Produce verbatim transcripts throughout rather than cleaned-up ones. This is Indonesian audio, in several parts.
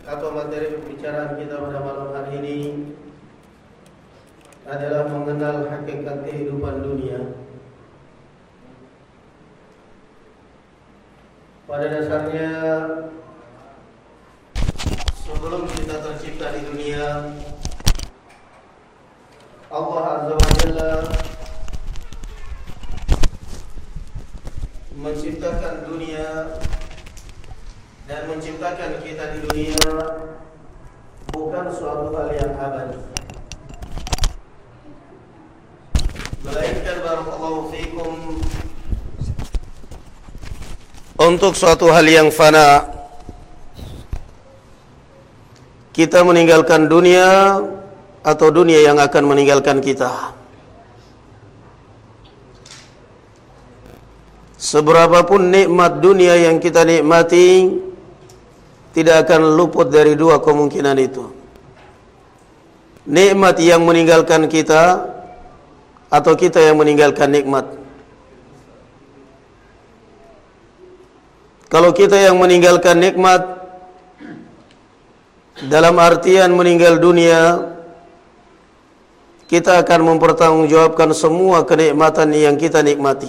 atau materi pembicaraan kita pada malam hari ini adalah mengenal hakikat kehidupan dunia. Pada dasarnya, sebelum kita tercipta di dunia, Allah Azza wa Jalla menciptakan dunia dan menciptakan kita di dunia bukan suatu hal yang abadi, melainkan barakallahu fikum untuk suatu hal yang fana. Kita meninggalkan dunia atau dunia yang akan meninggalkan kita. Seberapapun nikmat dunia yang kita nikmati, tidak akan luput dari dua kemungkinan itu. Nikmat yang meninggalkan kita, atau kita yang meninggalkan nikmat. Kalau kita yang meninggalkan nikmat, dalam artian meninggal dunia, kita akan mempertanggungjawabkan semua kenikmatan yang kita nikmati.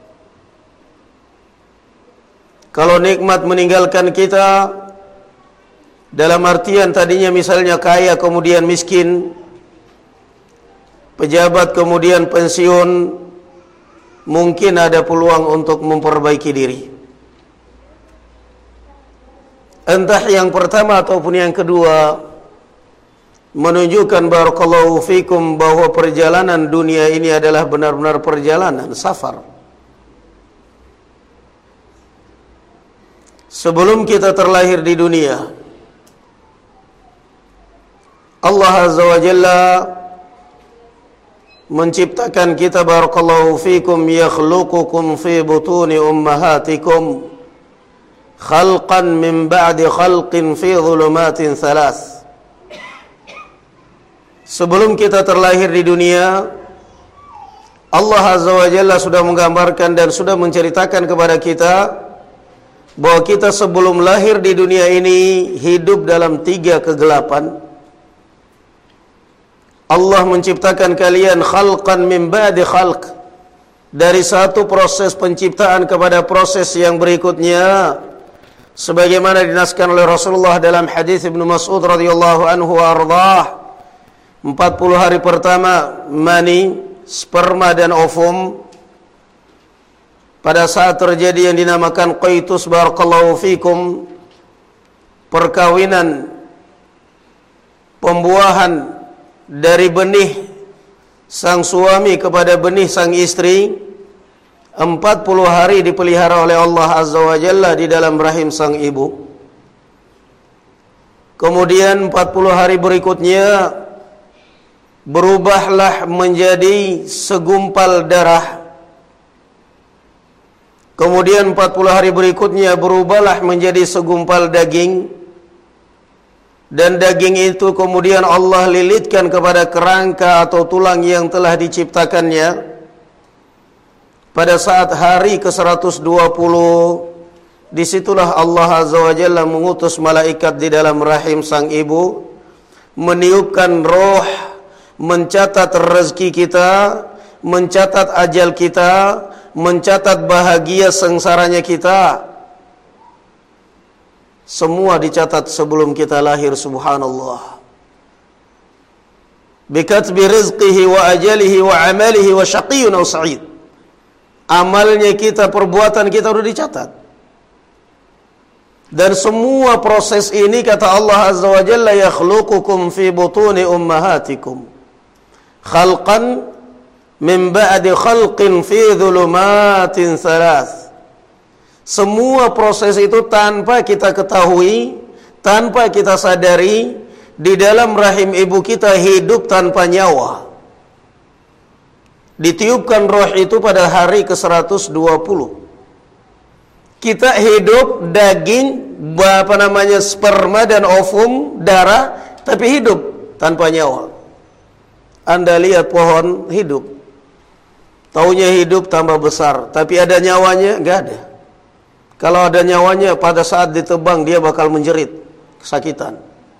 Kalau nikmat meninggalkan kita, dalam artian tadinya misalnya kaya kemudian miskin, pejabat kemudian pensiun, mungkin ada peluang untuk memperbaiki diri. Entah yang pertama ataupun yang kedua, menunjukkan barakallahu fikum bahwa perjalanan dunia ini adalah benar-benar perjalanan safar. Sebelum kita terlahir di dunia, Allah Azza wa Jalla menciptakan kita barakallahu fikum, yakhluqukum fi butuni ummahatikum khalqan min ba'di khalqin fi dhulumatin thalath. Sebelum kita terlahir di dunia, Allah Azza wa Jalla sudah menggambarkan dan sudah menceritakan kepada kita bahwa kita sebelum lahir di dunia ini hidup dalam tiga kegelapan. Allah menciptakan kalian khalqan min ba'di khalq, dari satu proses penciptaan kepada proses yang berikutnya, sebagaimana dinaskan oleh Rasulullah dalam hadis Ibnu Mas'ud radhiyallahu anhu wa ardhah. empat puluh hari pertama mani, sperma dan ovum. Pada saat terjadi yang dinamakan qaitus barakallahu fikum, perkawinan, pembuahan dari benih sang suami kepada benih sang istri, empat puluh hari dipelihara oleh Allah Azza wa Jalla di dalam rahim sang ibu. Kemudian empat puluh hari berikutnya berubahlah menjadi segumpal darah. Kemudian empat puluh hari berikutnya berubahlah menjadi segumpal daging. Dan daging itu kemudian Allah lilitkan kepada kerangka atau tulang yang telah diciptakannya. Pada saat hari ke seratus dua puluh, disitulah Allah Azza wa Jalla mengutus malaikat di dalam rahim sang ibu, meniupkan roh, mencatat rezeki kita, mencatat ajal kita, mencatat bahagia sengsaranya kita. Semua dicatat sebelum kita lahir, subhanallah. Bikatbi rizqihi wa ajalihi wa amalihi wa syaqiyun aw sa'id. Amalnya kita, perbuatan kita sudah dicatat. Dan semua proses ini kata Allah Azza wa Jalla, yakhluqukum fi butuni ummahatikum khalqan min ba'di khalqin fi dhulumatin thalath. Semua proses itu tanpa kita ketahui, tanpa kita sadari, di dalam rahim ibu kita hidup tanpa nyawa. Ditiupkan roh itu pada hari ke seratus dua puluh. Kita hidup daging, apa namanya, sperma dan ovum, darah, tapi hidup tanpa nyawa. Anda lihat pohon hidup, taunya hidup tambah besar, tapi ada nyawanya? Enggak ada. Kalau ada nyawanya, pada saat ditebang dia bakal menjerit. kesakitan.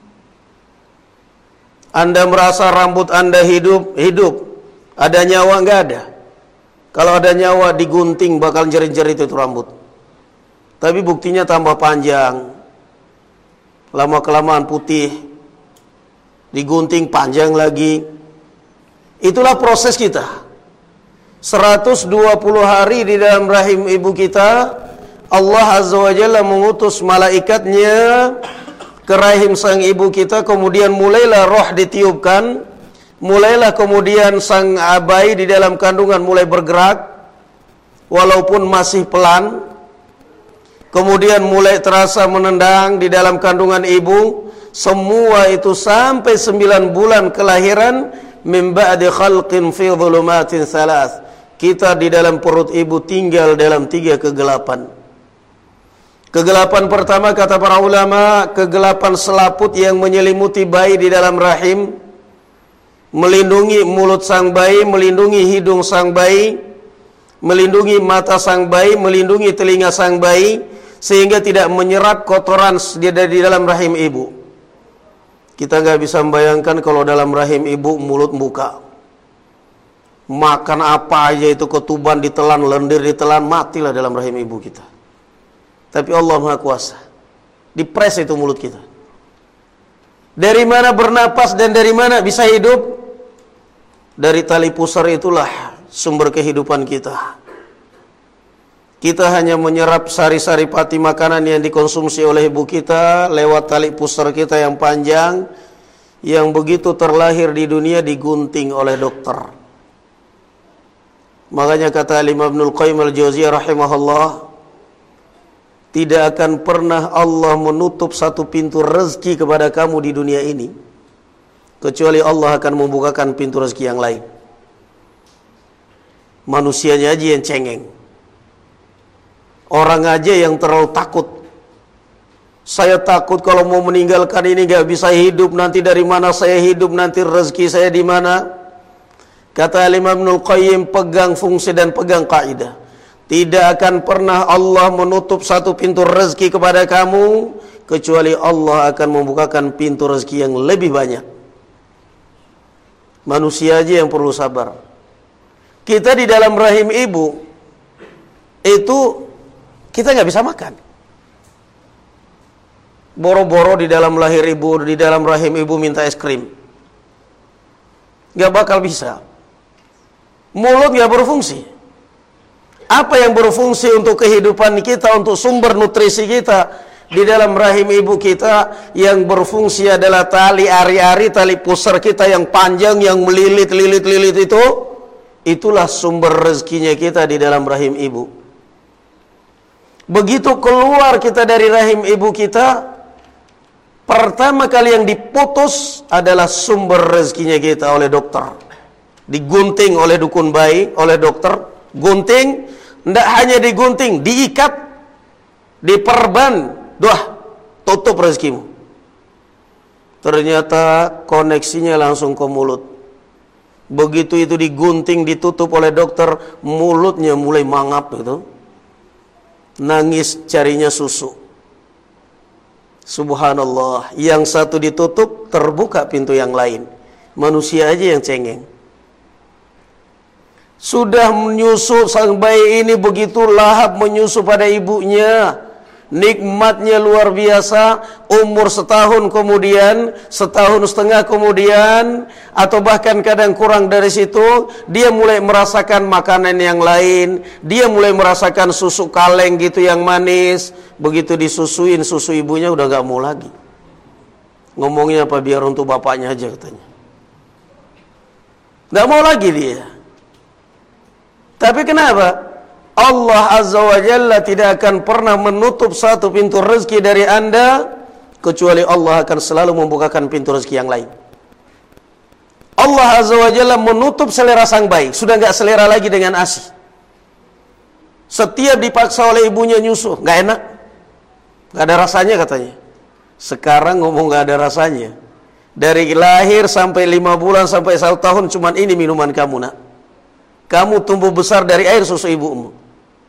Anda merasa rambut Anda hidup, hidup. Ada nyawa, enggak ada. Kalau ada nyawa digunting bakal jerit-jerit itu rambut. Tapi buktinya tambah panjang. Lama-kelamaan putih. Digunting panjang lagi. Itulah proses kita. seratus dua puluh hari di dalam rahim ibu kita, Allah Azza wa Jalla mengutus malaikatnya ke rahim sang ibu kita, kemudian mulailah roh ditiupkan, mulailah kemudian sang bayi di dalam kandungan mulai bergerak, walaupun masih pelan, kemudian mulai terasa menendang di dalam kandungan ibu, semua itu sampai sembilan bulan kelahiran, min ba'di khalqin fi dhulumatin thalath. Kita di dalam perut ibu tinggal dalam tiga kegelapan. Kegelapan pertama kata para ulama, kegelapan selaput yang menyelimuti bayi di dalam rahim, melindungi mulut sang bayi, melindungi hidung sang bayi, melindungi mata sang bayi, melindungi telinga sang bayi, sehingga tidak menyerap kotoran di dalam rahim ibu. Kita nggak bisa membayangkan kalau dalam rahim ibu mulut buka. Makan apa aja itu ketuban ditelan, lendir ditelan, matilah dalam rahim ibu kita. Tapi Allah Maha Kuasa. Dipres itu mulut kita. Dari mana bernapas dan dari mana bisa hidup? Dari tali pusar itulah sumber kehidupan kita. Kita hanya menyerap sari-sari pati makanan yang dikonsumsi oleh ibu kita lewat tali pusar kita yang panjang, yang begitu terlahir di dunia digunting oleh dokter. Makanya kata Imam Ibnul Qayyim al-Jauziyah rahimahullah, tidak akan pernah Allah menutup satu pintu rezeki kepada kamu di dunia ini, kecuali Allah akan membukakan pintu rezeki yang lain. Manusianya aja yang cengeng. Orang aja yang terlalu takut. Saya takut kalau mau meninggalkan ini gak bisa hidup, nanti dari mana saya hidup, nanti rezeki saya di mana. Kata Imam Ibnul Qayyim, pegang fungsi dan pegang kaidah. Tidak akan pernah Allah menutup satu pintu rezeki kepada kamu, kecuali Allah akan membukakan pintu rezeki yang lebih banyak. Manusia aja yang perlu sabar. Kita di dalam rahim ibu, itu kita nggak bisa makan. Boro-boro di dalam lahir ibu, di dalam rahim ibu minta es krim. Nggak bakal bisa. Mulut nggak berfungsi. Apa yang berfungsi untuk kehidupan kita, untuk sumber nutrisi kita di dalam rahim ibu kita, yang berfungsi adalah tali ari-ari, tali pusar kita yang panjang, yang melilit-lilit-lilit itu, itulah sumber rezekinya kita di dalam rahim ibu. Begitu keluar kita dari rahim ibu kita, pertama kali yang diputus adalah sumber rezekinya kita oleh dokter. Digunting oleh dukun bayi, oleh dokter, gunting. Tidak hanya digunting, diikat, diperban, doa, tutup rezekimu. Ternyata koneksinya langsung ke mulut. Begitu itu digunting, ditutup oleh dokter, mulutnya mulai mangap gitu. Nangis carinya susu. Subhanallah, yang satu ditutup, terbuka pintu yang lain. Manusia aja yang cengeng. Sudah menyusu sang bayi ini begitu lahap menyusu pada ibunya. Nikmatnya luar biasa. Umur setahun kemudian, setahun setengah kemudian, atau bahkan kadang kurang dari situ, dia mulai merasakan makanan yang lain. Dia mulai merasakan susu kaleng gitu yang manis. Begitu disusuin susu ibunya udah gak mau lagi. Ngomongnya apa, biar untuk bapaknya aja katanya. Gak mau lagi dia. Tapi kenapa? Allah Azza wa Jalla tidak akan pernah menutup satu pintu rezeki dari Anda, kecuali Allah akan selalu membukakan pintu rezeki yang lain. Allah Azza wa Jalla menutup selera sang bayi, sudah gak selera lagi dengan ASI. Setiap dipaksa oleh ibunya nyusu, gak enak, gak ada rasanya katanya. Sekarang ngomong gak ada rasanya. Dari lahir sampai lima bulan sampai satu tahun, cuman ini minuman kamu nak. Kamu tumbuh besar dari air susu ibumu.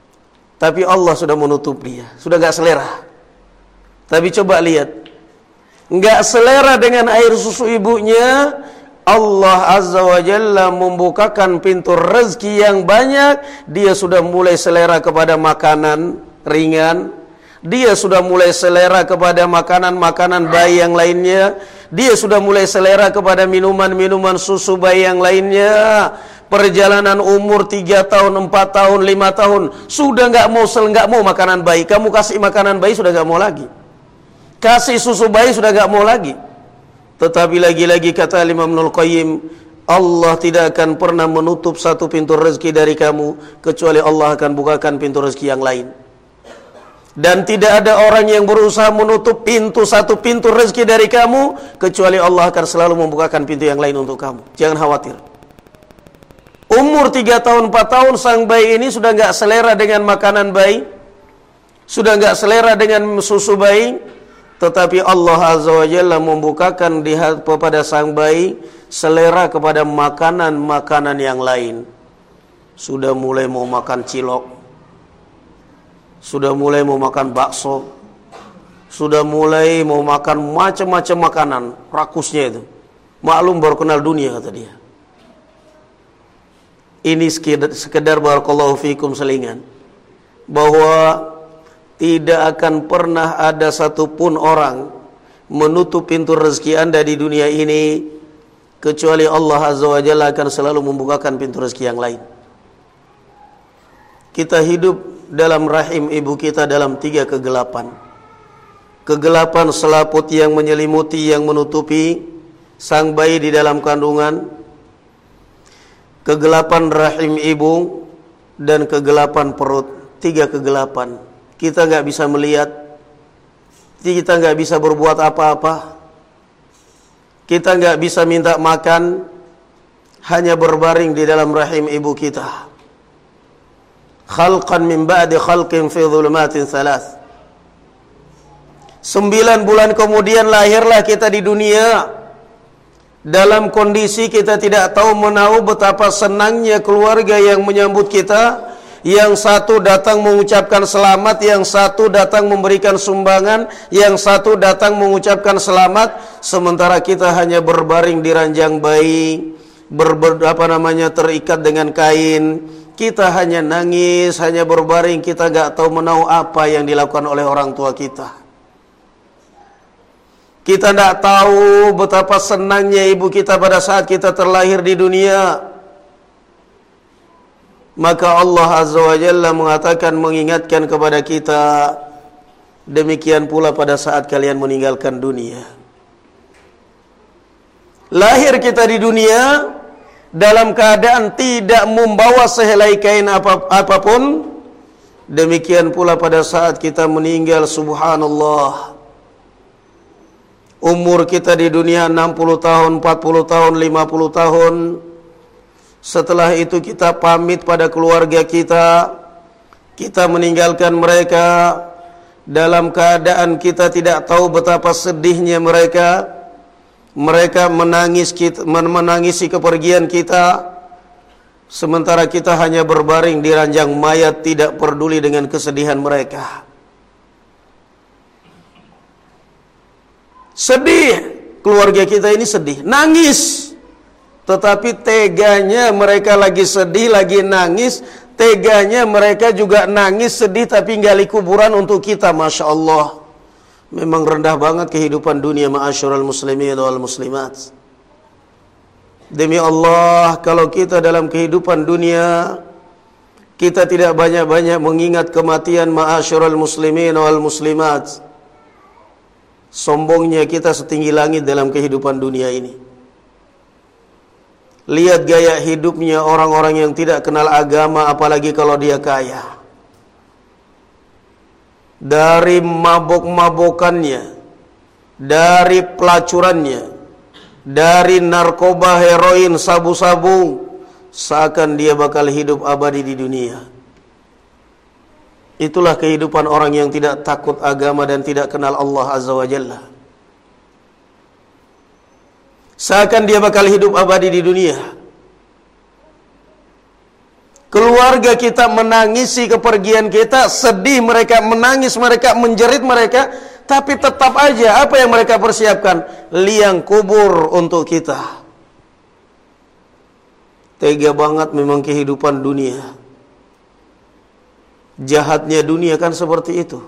Tapi Allah sudah menutup dia, sudah gak selera. Tapi coba lihat, enggak selera dengan air susu ibunya, Allah Azza wa Jalla membukakan pintu rezeki yang banyak. Dia sudah mulai selera kepada makanan ringan, dia sudah mulai selera kepada makanan-makanan bayi yang lainnya, dia sudah mulai selera kepada minuman-minuman susu bayi yang lainnya. Perjalanan umur tiga tahun, empat tahun, lima tahun, sudah enggak mau sel enggak mau makanan bayi. Kamu kasih makanan bayi sudah enggak mau lagi. Kasih susu bayi sudah enggak mau lagi. Tetapi lagi-lagi kata Imam Ibnul Qayyim, Allah tidak akan pernah menutup satu pintu rezeki dari kamu kecuali Allah akan bukakan pintu rezeki yang lain. Dan tidak ada orang yang berusaha menutup pintu satu pintu rezeki dari kamu kecuali Allah akan selalu membukakan pintu yang lain untuk kamu. Jangan khawatir. Umur tiga tahun, empat tahun sang bayi ini sudah enggak selera dengan makanan bayi, sudah enggak selera dengan susu bayi, tetapi Allah Azza wa Jalla membukakan di hati pada sang bayi selera kepada makanan-makanan yang lain. Sudah mulai mau makan cilok, sudah mulai mau makan bakso, sudah mulai mau makan macam-macam makanan, rakusnya itu. Maklum baru kenal dunia kata dia. Ini sekedar, sekedar barakallahu fikum selingan bahwa tidak akan pernah ada satupun orang menutup pintu rezeki Anda di dunia ini kecuali Allah Azza wa Jalla akan selalu membukakan pintu rezeki yang lain. Kita hidup dalam rahim ibu kita dalam tiga kegelapan. Kegelapan selaput yang menyelimuti, yang menutupi sang bayi di dalam kandungan, kegelapan rahim ibu, dan kegelapan perut. Tiga kegelapan. Kita nggak bisa melihat, kita nggak bisa berbuat apa-apa, kita nggak bisa minta makan, hanya berbaring di dalam rahim ibu kita. Khalqan min ba'di khalqin fi dhulumatin thalath. Sembilan bulan kemudian lahirlah kita di dunia. Dalam kondisi kita tidak tahu menahu betapa senangnya keluarga yang menyambut kita. Yang satu datang mengucapkan selamat, yang satu datang memberikan sumbangan, yang satu datang mengucapkan selamat, sementara kita hanya berbaring di ranjang bayi, ber, ber, apa namanya terikat dengan kain. Kita hanya nangis, hanya berbaring, kita gak tahu menahu apa yang dilakukan oleh orang tua kita. Kita tidak tahu betapa senangnya ibu kita pada saat kita terlahir di dunia. Maka Allah Azza wa Jalla mengatakan, mengingatkan kepada kita, demikian pula pada saat kalian meninggalkan dunia. Lahir kita di dunia dalam keadaan tidak membawa sehelai kain apa, apapun. Demikian pula pada saat kita meninggal, subhanallah. Umur kita di dunia enam puluh tahun, empat puluh tahun, lima puluh tahun. Setelah itu kita pamit pada keluarga kita. Kita meninggalkan mereka dalam keadaan kita tidak tahu betapa sedihnya mereka. Mereka menangis kita, menangisi kepergian kita. Sementara kita hanya berbaring di ranjang mayat, tidak peduli dengan kesedihan mereka. Sedih, keluarga kita ini sedih, nangis. Tetapi teganya mereka lagi sedih, lagi nangis. Teganya mereka juga nangis, sedih, tapi gali kuburan untuk kita. Masya Allah. Memang rendah banget kehidupan dunia, ma'asyiral muslimin wal muslimat. Demi Allah, kalau kita dalam kehidupan dunia kita tidak banyak-banyak mengingat kematian, ma'asyiral muslimin wal muslimat, sombongnya kita setinggi langit dalam kehidupan dunia ini. Lihat gaya hidupnya orang-orang yang tidak kenal agama, apalagi kalau dia kaya. Dari mabok-mabokannya, dari pelacurannya, dari narkoba, heroin, sabu-sabu, seakan dia bakal hidup abadi di dunia. Itulah kehidupan orang yang tidak takut agama dan tidak kenal Allah Azza wa Jalla. Seakan dia bakal hidup abadi di dunia. Keluarga kita menangisi kepergian kita, sedih mereka, menangis mereka, menjerit mereka, tapi tetap aja apa yang mereka persiapkan? Liang kubur untuk kita. Tega banget memang kehidupan dunia. Jahatnya dunia kan seperti itu.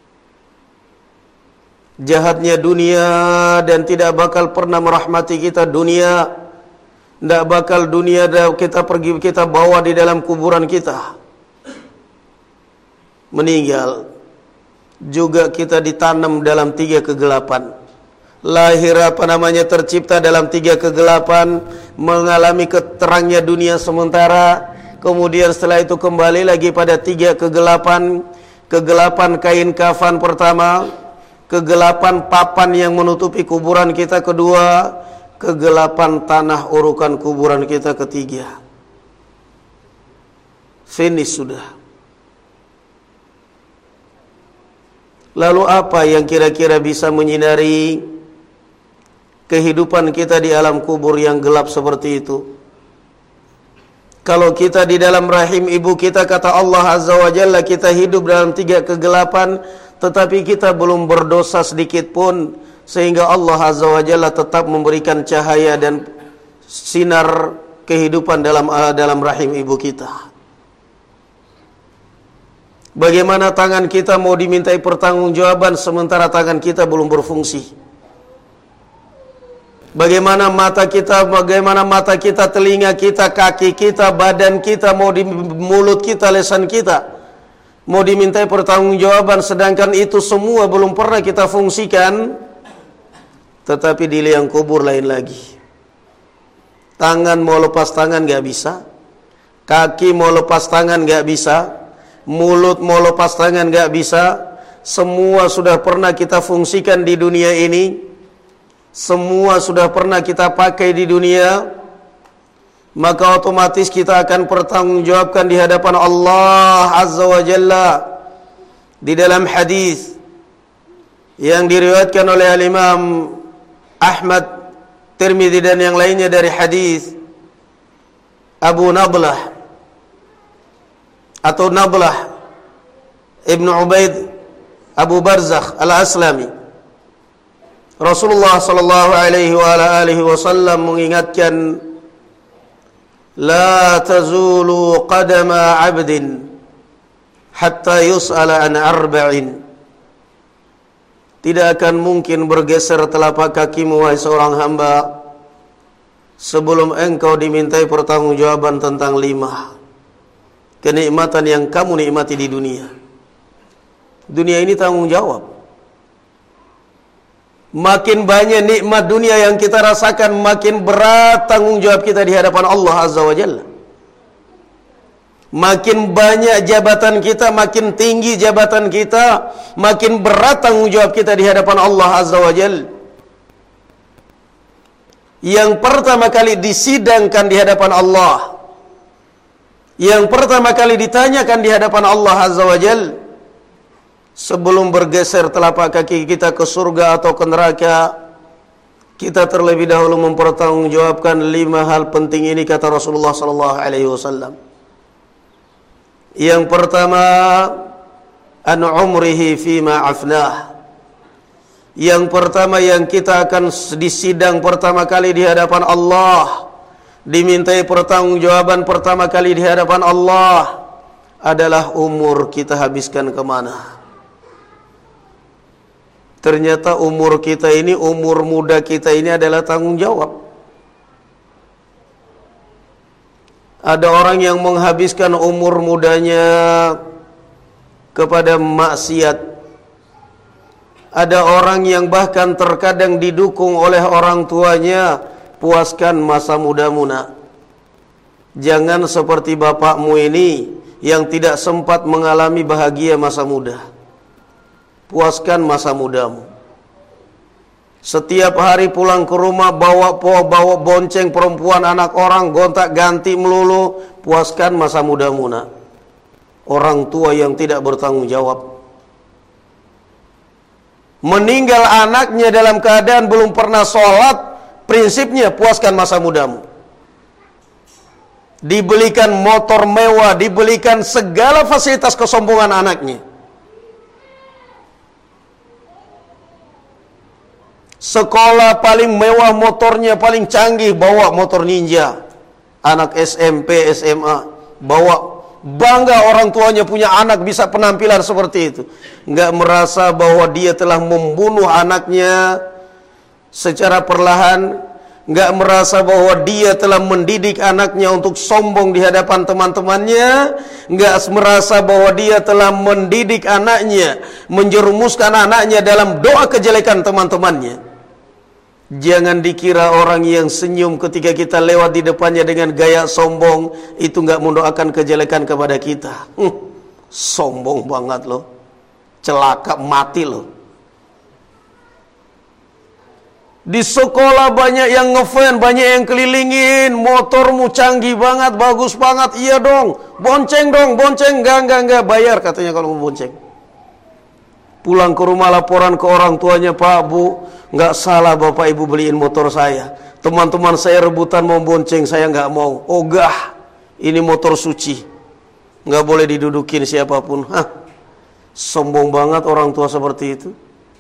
Jahatnya dunia dan tidak bakal pernah merahmati kita dunia. Tidak bakal dunia kita pergi kita bawa di dalam kuburan kita. Meninggal juga kita ditanam dalam tiga kegelapan. Lahir apa namanya tercipta dalam tiga kegelapan, mengalami keterangnya dunia sementara, kemudian setelah itu kembali lagi pada tiga kegelapan. Kegelapan kain kafan pertama, kegelapan papan yang menutupi kuburan kita kedua, kegelapan tanah urukan kuburan kita ketiga. Finish sudah. Lalu apa yang kira-kira bisa menyinari kehidupan kita di alam kubur yang gelap seperti itu? Kalau kita di dalam rahim ibu kita, kata Allah Azza wa Jalla, kita hidup dalam tiga kegelapan, tetapi kita belum berdosa sedikit pun, sehingga Allah Azza wa Jalla tetap memberikan cahaya dan sinar kehidupan dalam dalam rahim ibu kita. Bagaimana tangan kita mau dimintai pertanggungjawaban sementara tangan kita belum berfungsi? Bagaimana mata kita, bagaimana mata kita, telinga kita, kaki kita, badan kita, mau di mulut kita, lisan kita mau dimintai pertanggungjawaban, sedangkan itu semua belum pernah kita fungsikan. Tetapi di liang kubur lain lagi. Tangan mau lepas tangan gak bisa, kaki mau lepas tangan gak bisa, mulut mau lepas tangan gak bisa. Semua sudah pernah kita fungsikan di dunia ini, semua sudah pernah kita pakai di dunia, maka otomatis kita akan pertanggungjawabkan di hadapan Allah Azza wa Jalla. Di dalam hadis yang diriwayatkan oleh Al-Imam Ahmad, Tirmidzi dan yang lainnya dari hadis Abu Nablah atau Nablah Ibnu Ubaid Abu Barzakh Al-Aslami, Rasulullah sallallahu alaihi wa ala alihi wasallam mengingatkan, la tazulu qadama 'abdin hatta yus'ala an arba'in. Tidak akan mungkin bergeser telapak kakimu wahai seorang hamba sebelum engkau dimintai pertanggungjawaban tentang lima kenikmatan yang kamu nikmati di dunia. Dunia ini tanggung jawab. Makin banyak nikmat dunia yang kita rasakan, makin berat tanggung jawab kita di hadapan Allah Azza wa Jalla. Makin banyak jabatan kita, makin tinggi jabatan kita, makin berat tanggung jawab kita di hadapan Allah Azza wa Jalla. Yang pertama kali disidangkan di hadapan Allah, yang pertama kali ditanyakan di hadapan Allah Azza wa Jalla, sebelum bergeser telapak kaki kita ke surga atau ke neraka, kita terlebih dahulu mempertanggungjawabkan lima hal penting ini, kata Rasulullah sallallahu alaihi wasallam. Yang pertama, an umrihi fima afnah. Yang pertama yang kita akan disidang pertama kali di hadapan Allah, dimintai pertanggungjawaban pertama kali di hadapan Allah adalah umur kita habiskan kemana. Ternyata umur kita ini, umur muda kita ini adalah tanggung jawab. Ada orang yang menghabiskan umur mudanya kepada maksiat. Ada orang yang bahkan terkadang didukung oleh orang tuanya, puaskan masa mudamu nak. Jangan seperti bapakmu ini yang tidak sempat mengalami bahagia masa muda. Puaskan masa mudamu. Setiap hari pulang ke rumah bawa bawa bonceng perempuan anak orang, gontak ganti melulu. Puaskan masa mudamu nak. Orang tua yang tidak bertanggung jawab. Meninggal anaknya dalam keadaan belum pernah sholat, prinsipnya puaskan masa mudamu. Dibelikan motor mewah, dibelikan segala fasilitas kesombongan anaknya. Sekolah paling mewah, motornya paling canggih, bawa motor Ninja. Anak S M P, S M A, bawa, bangga orang tuanya punya anak bisa penampilan seperti itu. Enggak merasa bahwa dia telah membunuh anaknya secara perlahan, enggak merasa bahwa dia telah mendidik anaknya untuk sombong di hadapan teman-temannya, enggak merasa bahwa dia telah mendidik anaknya, menjerumuskan anaknya dalam doa kejelekan teman-temannya. Jangan dikira orang yang senyum ketika kita lewat di depannya dengan gaya sombong itu enggak mendoakan kejelekan kepada kita. Hmm, sombong banget loh. Celaka, mati loh. Di sekolah banyak yang ngefan, banyak yang kelilingin, motormu canggih banget, bagus banget. Iya dong, bonceng dong, bonceng. Enggak, enggak, enggak, bayar katanya kalau mau bonceng. Pulang ke rumah laporan ke orang tuanya, Pak, Bu, nggak salah Bapak Ibu beliin motor saya. Teman-teman saya rebutan mau bonceng, saya nggak mau. Ogah, ini motor suci, nggak boleh didudukin siapapun. Hah, sombong banget orang tua seperti itu.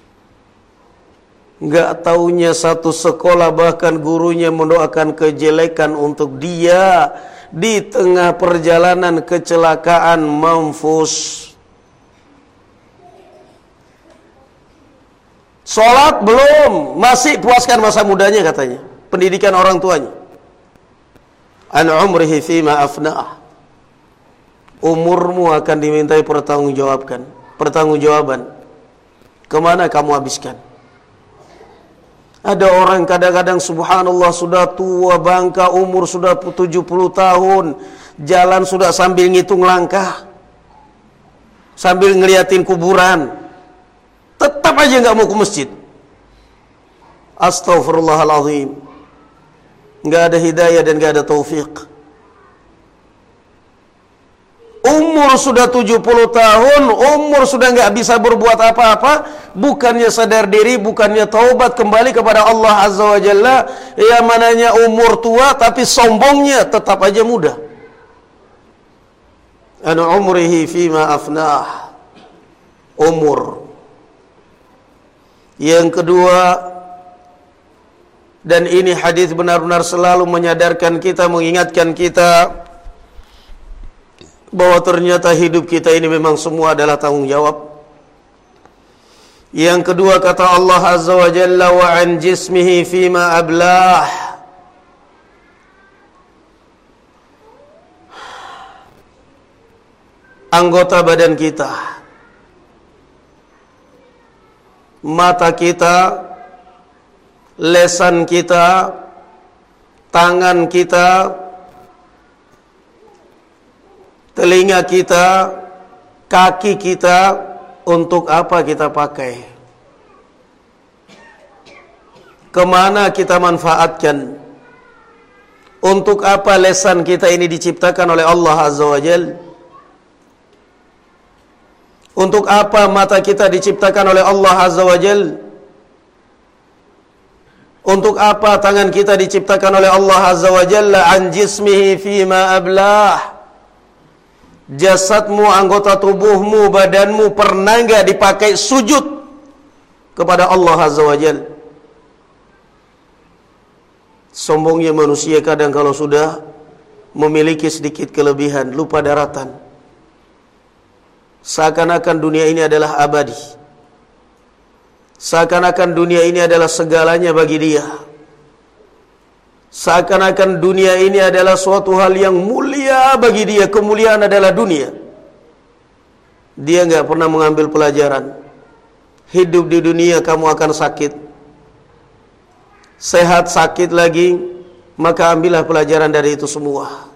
Nggak taunya satu sekolah bahkan gurunya mendoakan kejelekan untuk dia di tengah perjalanan kecelakaan mampus. Sholat belum, masih puaskan masa mudanya katanya. Pendidikan orang tuanya. An umrihi fima afna'ah. Umurmu akan dimintai pertanggungjawabkan, pertanggungjawaban. Kemana kamu habiskan? Ada orang kadang-kadang subhanallah sudah tua bangka, umur sudah tujuh puluh tahun, jalan sudah sambil ngitung langkah, sambil ngeliatin kuburan, tetap aja nggak mau ke masjid. Astaghfirullahaladzim. Nggak ada hidayah dan nggak ada taufik. Umur sudah tujuh puluh tahun, umur sudah nggak bisa berbuat apa-apa, bukannya sadar diri, bukannya taubat kembali kepada Allah Azza wa Jalla. Ya mananya umur tua tapi sombongnya tetap aja muda. An umrihi fima afnah. Umur. Yang kedua, dan ini hadis benar-benar selalu menyadarkan kita, mengingatkan kita bahwa ternyata hidup kita ini memang semua adalah tanggung jawab. Yang kedua kata Allah Azza wa Jalla, wa an jismihi fima ablah. Anggota badan kita, mata kita, lesan kita, tangan kita, telinga kita, kaki kita, untuk apa kita pakai? Kemana kita manfaatkan? Untuk apa lesan kita ini diciptakan oleh Allah Azza wa Jalla? Untuk apa mata kita diciptakan oleh Allah Azza wa Jalla? Untuk apa tangan kita diciptakan oleh Allah Azza wa Jalla? An jismihi fima ablah. Jasadmu, anggota tubuhmu, badanmu pernah enggak dipakai sujud kepada Allah Azza wa Jalla? Sombongnya manusia kadang kalau sudah memiliki sedikit kelebihan, lupa daratan. Seakan-akan dunia ini adalah abadi. Seakan-akan dunia ini adalah segalanya bagi dia. Seakan-akan dunia ini adalah suatu hal yang mulia bagi dia. Kemuliaan adalah dunia. Dia enggak pernah mengambil pelajaran. Hidup di dunia kamu akan sakit. Sehat sakit lagi, maka ambillah pelajaran dari itu semua.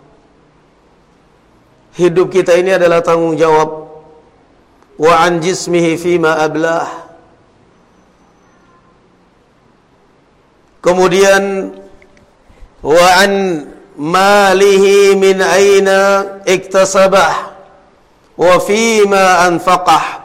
Hidup kita ini adalah tanggung jawab. Wa an jismihi fima ablah. Kemudian wa an malihi min aina iktasabah wa fima anfaqah.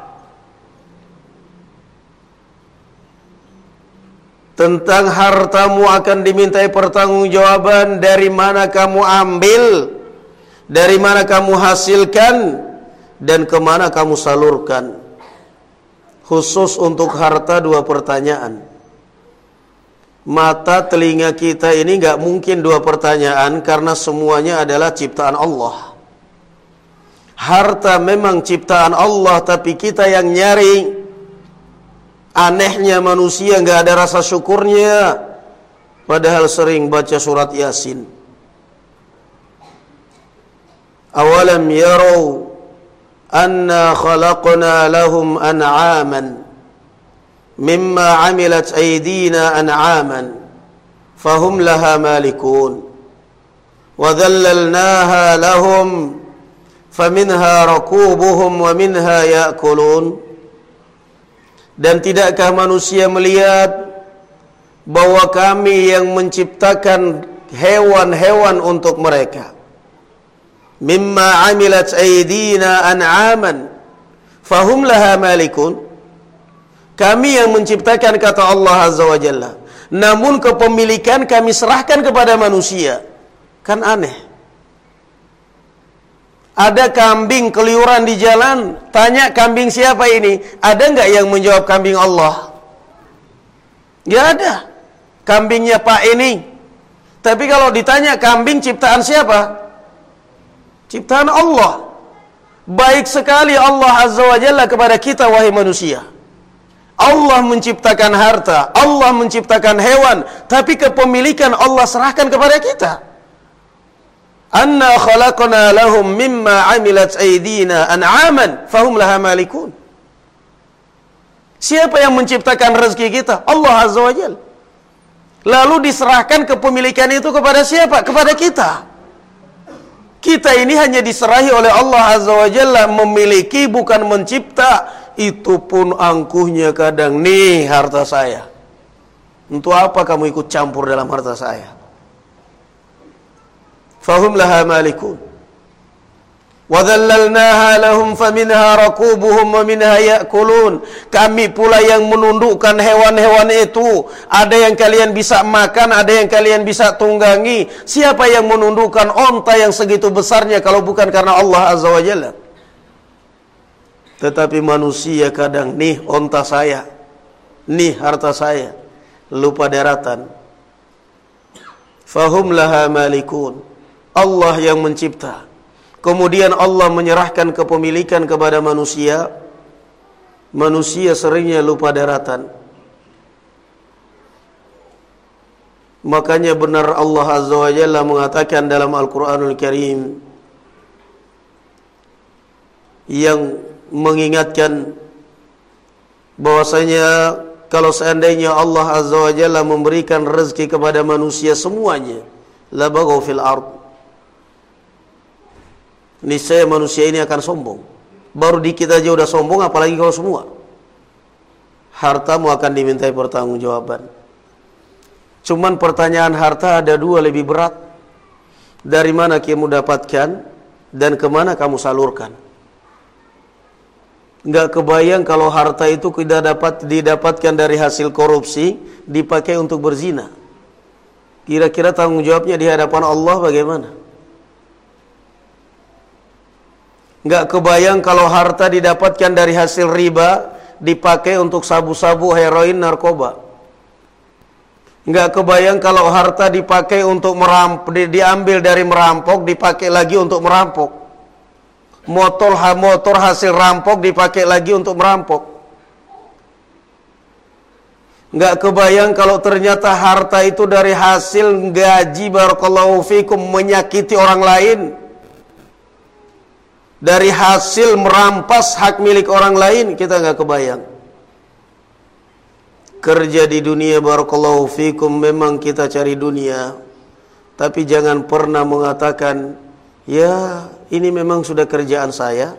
Tentang hartamu akan dimintai pertanggungjawaban, dari mana kamu ambil, dari mana kamu hasilkan, dan kemana kamu salurkan. Khusus untuk harta dua pertanyaan. Mata, telinga kita ini nggak mungkin dua pertanyaan karena semuanya adalah ciptaan Allah. Harta memang ciptaan Allah, tapi kita yang nyari. Anehnya manusia nggak ada rasa syukurnya, padahal sering baca surat Yasin. Awalam yarau anna khalaqna lahum an'aman mimma amilat aydina an'aman fahum laha malikun wa dhallalnaha lahum faminha rakubuhum wa minha ya'kulun. Dan tidakkah manusia melihat bahwa kami yang menciptakan hewan-hewan untuk mereka? Mimma amilat aydina an'aman fahum laha malikun. Kami yang menciptakan, kata Allah Azza wa Jalla, namun kepemilikan kami serahkan kepada manusia. Kan aneh. Ada kambing keliuran di jalan, tanya kambing siapa ini? Ada nggak yang menjawab kambing Allah? Nggak ada. Kambingnya Pak ini. Tapi kalau ditanya kambing ciptaan siapa? Ciptaan Allah. Baik sekali Allah Azza wa Jalla kepada kita, wahai manusia. Allah menciptakan harta, Allah menciptakan hewan, tapi kepemilikan Allah serahkan kepada kita. Anna khalaqna lahum mimma amilat aydina an'aman fahum laha malikun. Siapa yang menciptakan rezeki kita? Allah Azza wa Jalla. Lalu diserahkan kepemilikan itu kepada siapa? Kepada kita. Kita ini hanya diserahi oleh Allah Azza wa Jalla, memiliki bukan mencipta. Itu pun angkuhnya kadang, nih harta saya. Untuk apa kamu ikut campur dalam harta saya? Fahum laha malikun. Wa dhallalnaha lahum faminha rakubuhum wa minha ya'kulun. Kami pula yang menundukkan hewan-hewan itu. Ada yang kalian bisa makan, ada yang kalian bisa tunggangi. Siapa yang menundukkan onta yang segitu besarnya kalau bukan karena Allah Azza wa Jalla? Tetapi manusia kadang, nih onta saya, nih harta saya, lupa daratan. Fahum laha malikun. Allah yang mencipta, kemudian Allah menyerahkan kepemilikan kepada manusia. Manusia seringnya lupa daratan. Makanya benar Allah Azza wa Jalla mengatakan dalam Al-Quranul Karim, yang mengingatkan bahwasanya kalau seandainya Allah Azza wa Jalla memberikan rezeki kepada manusia semuanya, la baghaw fil ard, niscaya manusia ini akan sombong. Baru dikit aja udah sombong, apalagi kalau semua. Hartamu akan dimintai pertanggungjawaban. Cuman pertanyaan harta ada dua lebih berat. Dari mana kamu dapatkan dan kemana kamu salurkan? Nggak kebayang kalau harta itu tidak dapat didapatkan dari hasil korupsi, dipakai untuk berzina. Kira-kira tanggung jawabnya di hadapan Allah bagaimana? Nggak kebayang kalau harta didapatkan dari hasil riba, dipakai untuk sabu-sabu, heroin, narkoba. Nggak kebayang kalau harta dipakai untuk merampok, diambil dari merampok, dipakai lagi untuk merampok. Motor motor hasil rampok dipakai lagi untuk merampok. Nggak kebayang kalau ternyata harta itu dari hasil gaji, barakallahu fikum, menyakiti orang lain. Dari hasil merampas hak milik orang lain, kita nggak kebayang. Kerja di dunia, barakallahu fikum, memang kita cari dunia, tapi jangan pernah mengatakan, ya ini memang sudah kerjaan saya,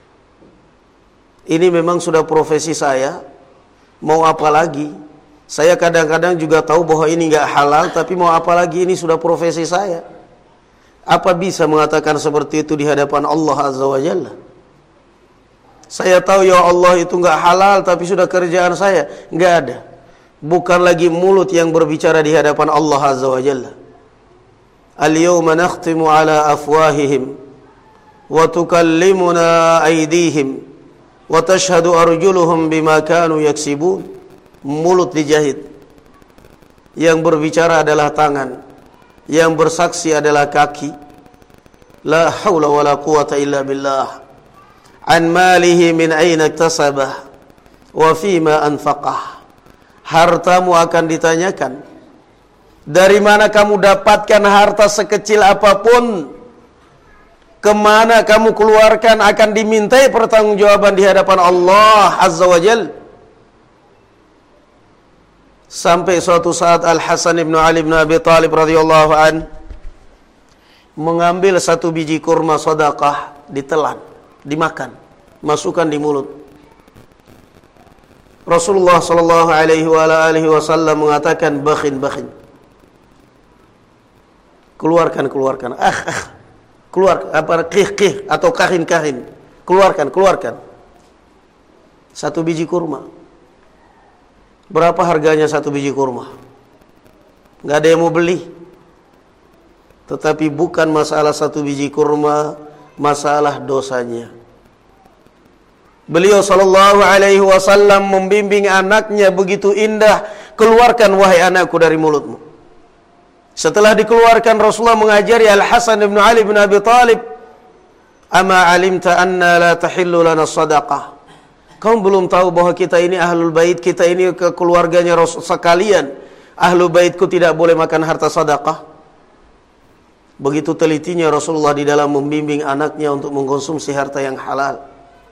ini memang sudah profesi saya, mau apa lagi? Saya kadang-kadang juga tahu bahwa ini nggak halal, tapi mau apa lagi, ini sudah profesi saya. Apa bisa mengatakan seperti itu di hadapan Allah Azza wa Jalla? Saya tahu ya Allah itu nggak halal, tapi sudah kerjaan saya. Nggak ada. Bukan lagi mulut yang berbicara di hadapan Allah Azza wa Jalla. Al-yawma nakhtimu ala afwahihim wa tukallimuna aydihim wa tashhadu arjuluhum bima kanu yaksibun. Mulut dijahit. yang berbicara adalah tangan, yang bersaksi adalah kaki. La haula wala quwata illa billah. An malihi min aina iktasabah wa fima anfaqah. Hartamu akan ditanyakan, dari mana kamu dapatkan harta sekecil apapun, kemana kamu keluarkan, akan dimintai pertanggungjawaban di hadapan Allah Azza wa Jal. Sampai suatu saat Al-Hasan ibn Ali ibn Abi Talib radhiyallahu an mengambil satu biji kurma sedekah, ditelan, dimakan, masukkan di mulut. Rasulullah sallallahu alaihi wa alihi wasallam mengatakan, bakhin, bakhin. Keluarkan, keluarkan. Ah, ah. Keluar apa qih qih atau kahin kahin. Keluarkan, keluarkan. Satu biji kurma. Berapa harganya satu biji kurma? Enggak ada yang mau beli. Tetapi bukan masalah satu biji kurma, masalah dosanya. Beliau sallallahu alaihi wasallam membimbing anaknya begitu indah, keluarkan wahai anakku dari mulutmu. Setelah dikeluarkan, Rasulullah mengajari Al-Hasan bin Ali bin Abi Talib, "Ama alimta anna la tahillu lana sadaqah?" Kamu belum tahu bahwa kita ini ahlul bait, kita ini ke keluarganya Rasul sekalian. Ahlul baitku tidak boleh makan harta sedekah. Begitu telitinya Rasulullah di dalam membimbing anaknya untuk mengkonsumsi harta yang halal.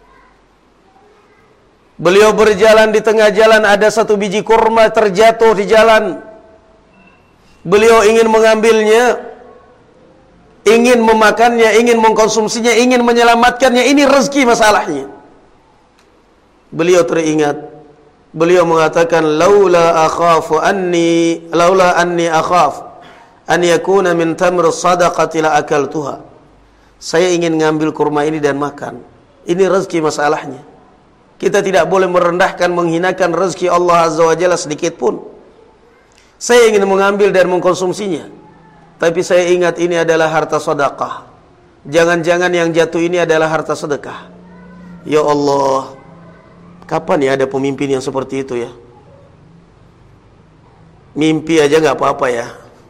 Beliau berjalan di tengah jalan, ada satu biji kurma terjatuh di jalan. Beliau ingin mengambilnya, ingin memakannya, ingin mengkonsumsinya, ingin menyelamatkannya. Ini rezeki masalahnya. Beliau teringat, beliau mengatakan, laula akhafu anni laula anni akhaf an yakuna min tamr sadaqati la akaltuha. Saya ingin ngambil kurma ini dan makan. Ini rezeki masalahnya. Kita tidak boleh merendahkan, menghinakan rezeki Allah Azza wa Jalla sedikit pun. Saya ingin mengambil dan mengkonsumsinya, tapi saya ingat ini adalah harta sedekah. Jangan-jangan yang jatuh ini adalah harta sedekah. Ya Allah, kapan ya ada pemimpin yang seperti itu ya? Mimpi aja nggak apa-apa ya.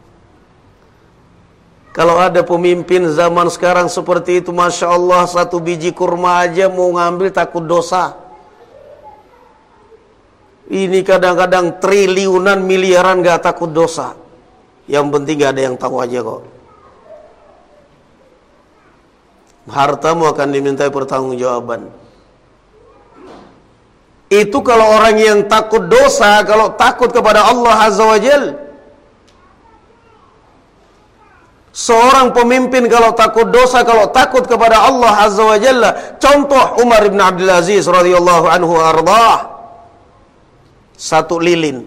Kalau ada pemimpin zaman sekarang seperti itu, Masya Allah, satu biji kurma aja mau ngambil takut dosa. Ini kadang-kadang triliunan, miliaran gak takut dosa. Yang penting gak ada yang tahu aja kok. Hartamu akan dimintai pertanggungjawaban. Itu kalau orang yang takut dosa, kalau takut kepada Allah Azza wa Jal. Seorang pemimpin kalau takut dosa, kalau takut kepada Allah Azza wa Jalla. Contoh Umar ibn Abdul Aziz radhiyallahu anhu ardah. Satu lilin.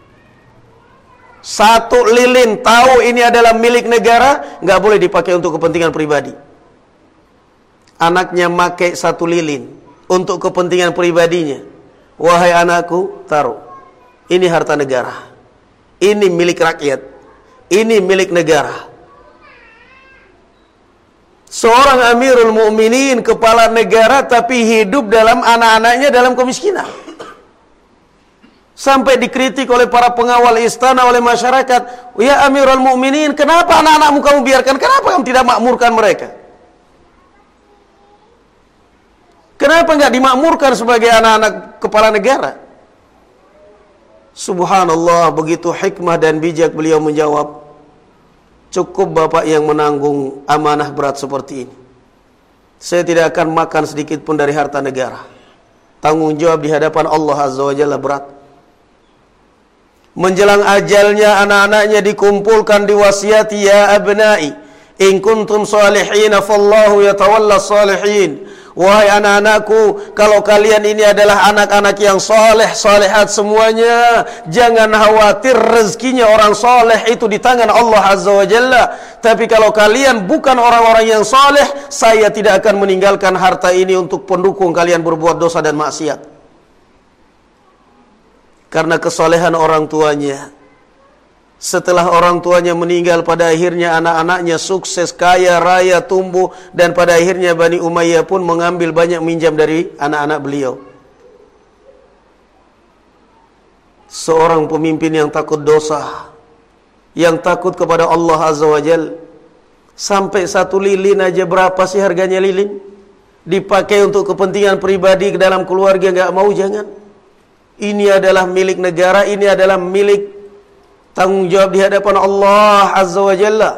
Satu lilin, tahu ini adalah milik negara, nggak boleh dipakai untuk kepentingan pribadi. Anaknya pakai satu lilin untuk kepentingan pribadinya. Wahai anakku, taruh. Ini harta negara. Ini milik rakyat. Ini milik negara. Seorang Amirul Mukminin, kepala negara, tapi hidup dalam anak-anaknya dalam kemiskinan. Sampai dikritik oleh para pengawal istana, oleh masyarakat. Ya Amirul Mukminin, kenapa anak-anakmu kamu biarkan? Kenapa kamu tidak makmurkan mereka? Kenapa enggak dimakmurkan sebagai anak-anak kepala negara? Subhanallah, begitu hikmah dan bijak beliau menjawab, cukup bapak yang menanggung amanah berat seperti ini. Saya tidak akan makan sedikit pun dari harta negara. Tanggung jawab di hadapan Allah Azza wa Jalla berat. Menjelang ajalnya, anak-anaknya dikumpulkan, diwasiati, ya abnai, in kuntum salihin fallahu yatawalla salihin. Wahai anak-anakku, kalau kalian ini adalah anak-anak yang soleh, solehat semuanya, jangan khawatir, rezekinya orang soleh itu di tangan Allah Azza wa Jalla. Tapi kalau kalian bukan orang-orang yang soleh, saya tidak akan meninggalkan harta ini untuk pendukung kalian berbuat dosa dan maksiat. Karena kesolehan orang tuanya. Setelah orang tuanya meninggal, pada akhirnya anak-anaknya sukses, kaya, raya, tumbuh. Dan pada akhirnya Bani Umayyah pun mengambil banyak minjam dari anak-anak beliau. Seorang pemimpin yang takut dosa, yang takut kepada Allah Azza wa Jal. Sampai satu lilin aja berapa sih harganya lilin? Dipakai untuk kepentingan pribadi ke dalam keluarga, enggak mau, jangan. Ini adalah milik negara, ini adalah milik tanggung jawab di hadapan Allah Azza wa Jalla.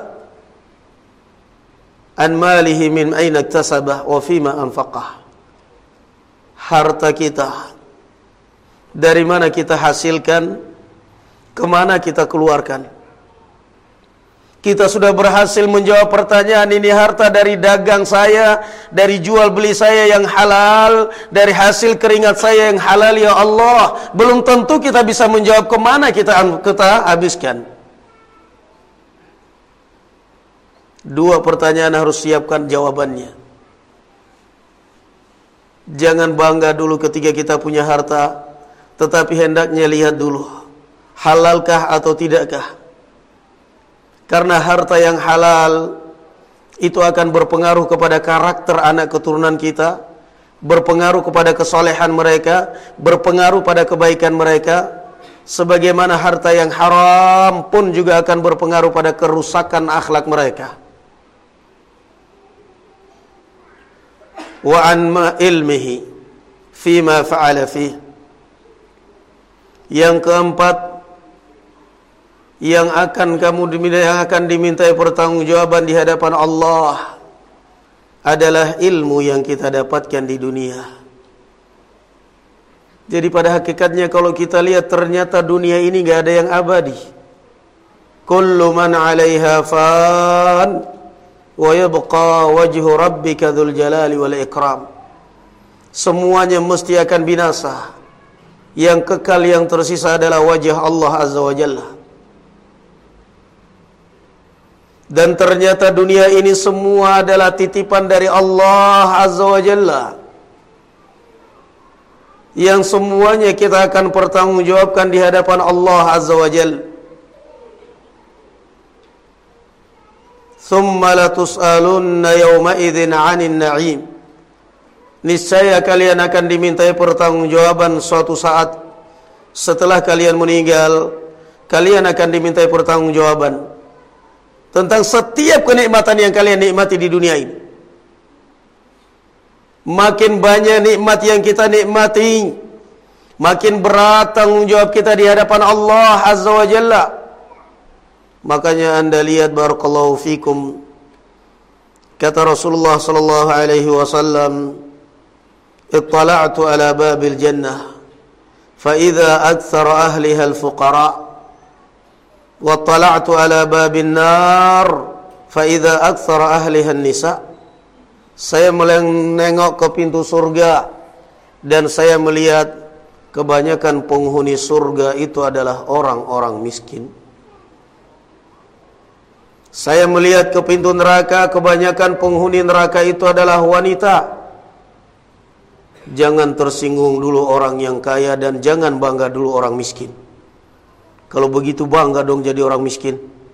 An malihi min aina iktasabah wa fima anfaqah. Harta kita dari mana kita hasilkan, kemana kita keluarkan. Kita sudah berhasil menjawab pertanyaan ini, harta dari dagang saya, dari jual beli saya yang halal, dari hasil keringat saya yang halal, ya Allah. Belum tentu kita bisa menjawab kemana kita, kita habiskan. Dua pertanyaan harus siapkan jawabannya. Jangan bangga dulu ketika kita punya harta, tetapi hendaknya lihat dulu, halalkah atau tidakkah. Karena harta yang halal itu akan berpengaruh kepada karakter anak keturunan kita, berpengaruh kepada kesolehan mereka, berpengaruh pada kebaikan mereka. Sebagaimana harta yang haram pun juga akan berpengaruh pada kerusakan akhlak mereka. Wa an ilmihi fima fa'ala fih. Yang keempat, yang akan kamu diminta, yang akan dimintai pertanggungjawaban di hadapan Allah adalah ilmu yang kita dapatkan di dunia. Jadi pada hakikatnya kalau kita lihat, ternyata dunia ini enggak ada yang abadi. Kullu man 'alaiha fan wa yabqa wajhu rabbika dzul jalali wal ikram. Semuanya mesti akan binasa. Yang kekal, yang tersisa adalah wajah Allah Azza wa Jalla. Dan ternyata dunia ini semua adalah titipan dari Allah Azza wa Jalla, yang semuanya kita akan pertanggungjawabkan di hadapan Allah Azza wa Jalla. Thumma latus'alunna yawma idzin 'anil na'im. Niscaya kalian akan dimintai pertanggungjawaban suatu saat setelah kalian meninggal. Kalian akan dimintai pertanggungjawaban tentang setiap kenikmatan yang kalian nikmati di dunia ini. Makin banyak nikmat yang kita nikmati, makin berat tanggungjawab kita di hadapan Allah Azza wa Jalla. Makanya anda lihat, barakallahu fikum, kata Rasulullah sallallahu alaihi wasallam, "Ittala'tu ala babil jannah fa idza aktsara ahliha al-fuqara wa ittala'tu ala babin nar fa idza aktsara ahliha an-nisa." Saya menengok ke pintu surga dan saya melihat kebanyakan penghuni surga itu adalah orang-orang miskin. Saya melihat ke pintu neraka, kebanyakan penghuni neraka itu adalah wanita. Jangan tersinggung dulu orang yang kaya dan jangan bangga dulu orang miskin. Kalau begitu bangga dong jadi orang miskin.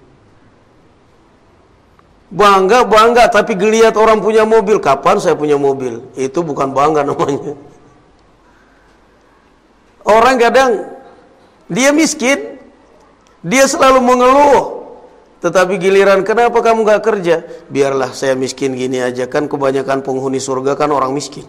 Bangga, bangga, tapi geliat orang punya mobil. Kapan saya punya mobil? Itu bukan bangga namanya. Orang kadang dia miskin, dia selalu mengeluh. Tetapi giliran, kenapa kamu gak kerja? Biarlah saya miskin gini aja, kan kebanyakan penghuni surga kan orang miskin.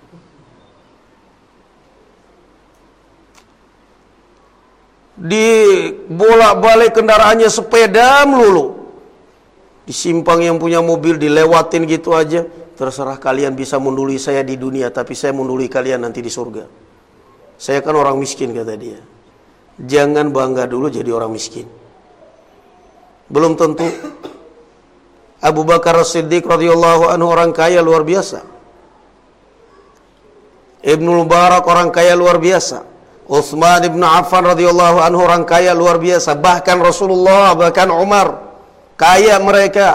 Di bolak-balik kendaraannya sepeda melulu. Di simpang yang punya mobil dilewatin gitu aja. Terserah kalian bisa mendului saya di dunia, tapi saya mendului kalian nanti di surga. Saya kan orang miskin, kata dia. Jangan bangga dulu jadi orang miskin. Belum tentu. Abu Bakar As-Siddiq radhiyallahu anhu orang kaya luar biasa. Ibnu Mubarak orang kaya luar biasa. Utsman ibn Affan radhiyallahu anhu orang kaya luar biasa. Bahkan Rasulullah, bahkan Umar, kaya mereka.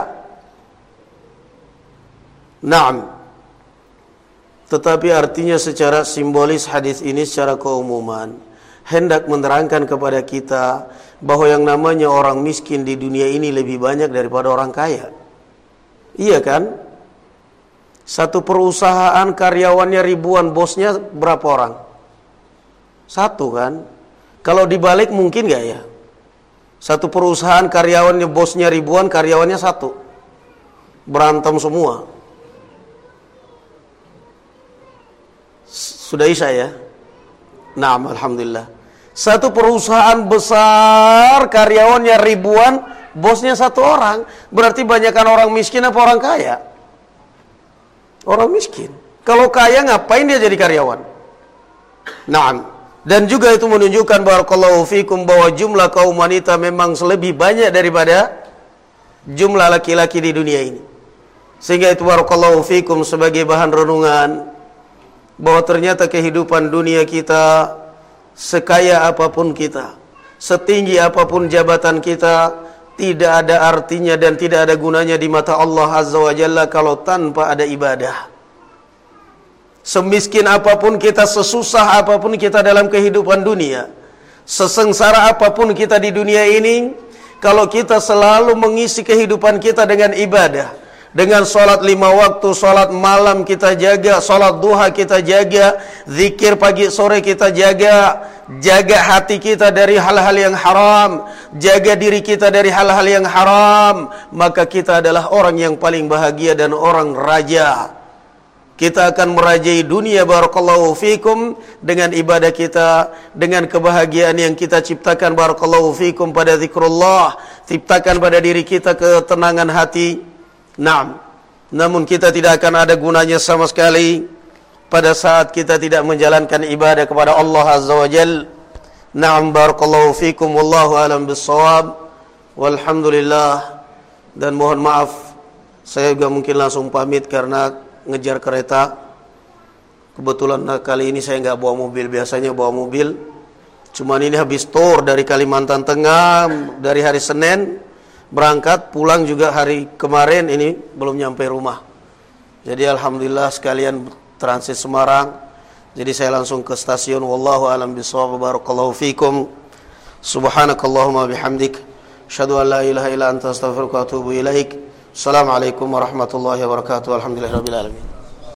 Naam. Tetapi artinya secara simbolis hadis ini secara keumuman hendak menerangkan kepada kita bahwa yang namanya orang miskin di dunia ini lebih banyak daripada orang kaya. Iya kan? Satu perusahaan karyawannya ribuan, bosnya berapa orang? Satu kan? Kalau dibalik mungkin gak ya? Satu perusahaan karyawannya, bosnya ribuan, karyawannya satu. Berantem semua. Sudah isya ya? Naam, alhamdulillah. Satu perusahaan besar, karyawannya ribuan, bosnya satu orang. Berarti banyakkan orang miskin apa orang kaya? Orang miskin. Kalau kaya ngapain dia jadi karyawan? Naam. Dan juga itu menunjukkan barakallahu fikum bahwa jumlah kaum wanita memang lebih banyak daripada jumlah laki-laki di dunia ini. Sehingga itu barakallahu fikum sebagai bahan renungan bahwa ternyata kehidupan dunia kita, sekaya apapun kita, setinggi apapun jabatan kita, tidak ada artinya dan tidak ada gunanya di mata Allah Azza wa Jalla kalau tanpa ada ibadah. Semiskin apapun kita, sesusah apapun kita dalam kehidupan dunia, sesengsara apapun kita di dunia ini, kalau kita selalu mengisi kehidupan kita dengan ibadah, dengan sholat lima waktu, sholat malam kita jaga, sholat duha kita jaga, zikir pagi sore kita jaga, jaga hati kita dari hal-hal yang haram, jaga diri kita dari hal-hal yang haram, maka kita adalah orang yang paling bahagia dan orang raja. Kita akan merajai dunia barakallahu fikum dengan ibadah kita, dengan kebahagiaan yang kita ciptakan barakallahu fikum pada zikrullah, ciptakan pada diri kita ketenangan hati. Naam. Namun kita tidak akan ada gunanya sama sekali pada saat kita tidak menjalankan ibadah kepada Allah Azza wa Jalla. Naam, barakallahu fikum, wallahu alam bissawab. Walhamdulillah. Dan mohon maaf, saya juga mungkin langsung pamit karena ngejar kereta. Kebetulan kali ini saya nggak bawa mobil, biasanya bawa mobil. Cuman ini habis tour dari Kalimantan Tengah dari hari Senin berangkat, pulang juga hari kemarin, ini belum nyampe rumah. Jadi alhamdulillah sekalian transit Semarang. Jadi saya langsung ke stasiun. Wallahu a'lam bishawab. Barakallahu fikum. Subhanakallahumma bihamdik, asyhadu an la ilaha illa anta, astaghfiruka wa atubu ilaik. Assalamualaikum warahmatullahi wabarakatuh. Alhamdulillahirabbil alamin.